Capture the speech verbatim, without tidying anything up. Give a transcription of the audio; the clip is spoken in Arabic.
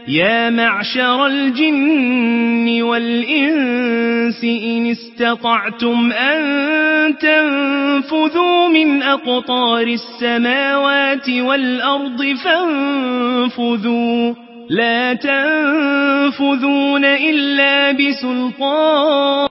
يا معشر الجن والإنس إن استطعتم أن تنفذوا من أقطار السماوات والأرض فانفذوا لا تنفذون إلا بسلطان